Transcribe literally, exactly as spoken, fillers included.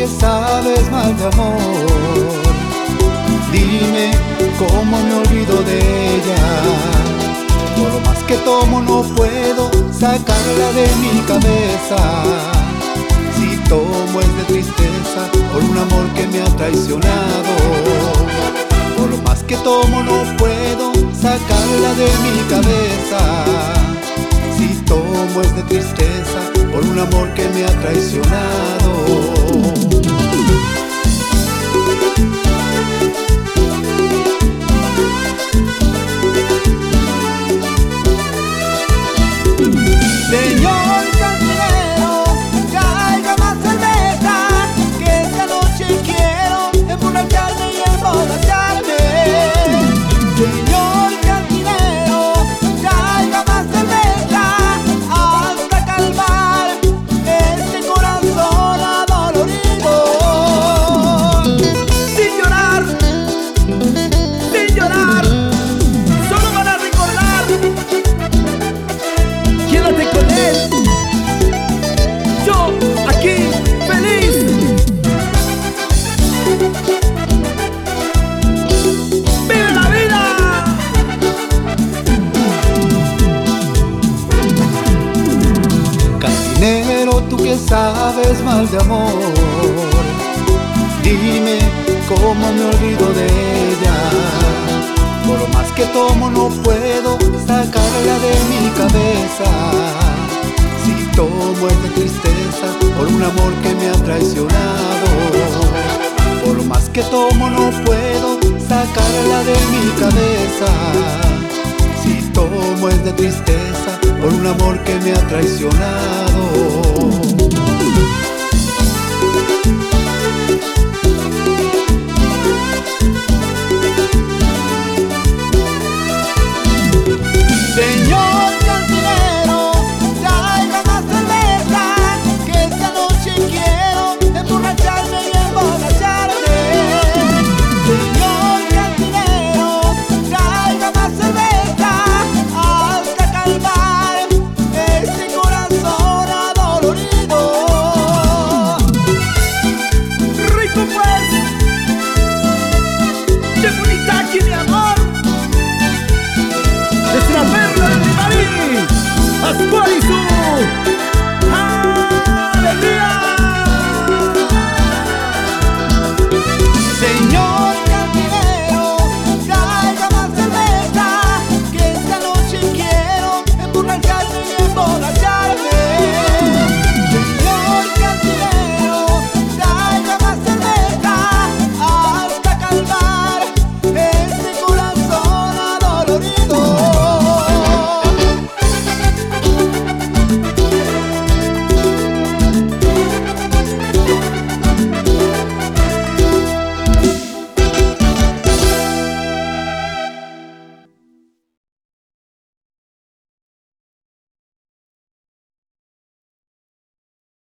sabes mal de amor. Dime cómo me olvido de ella. Por lo más que tomo no puedo sacarla de mi cabeza. Si tomo es de tristeza por un amor que me ha traicionado. Por lo más que tomo no puedo sacarla de mi cabeza. Si tomo es de tristeza por un amor que me ha traicionado. Señor cantinero, traiga más cerveza, que esta noche quiero emborracharme y emborracharme. Señor cantinero, traiga más cerveza, hasta calmar este corazón adolorido. Sin llorar, sin llorar, solo para recordar. Quédate con él, yo aquí feliz. ¡Vive la vida! Cantinero, tú que sabes mal de amor, dime cómo me olvido de ella. Por lo más que tomo no puedo sacarla de mi cabeza. Si tomo es de tristeza por un amor que me ha traicionado. Por lo más que tomo no puedo sacarla de mi cabeza. Si tomo es de tristeza por un amor que me ha traicionado.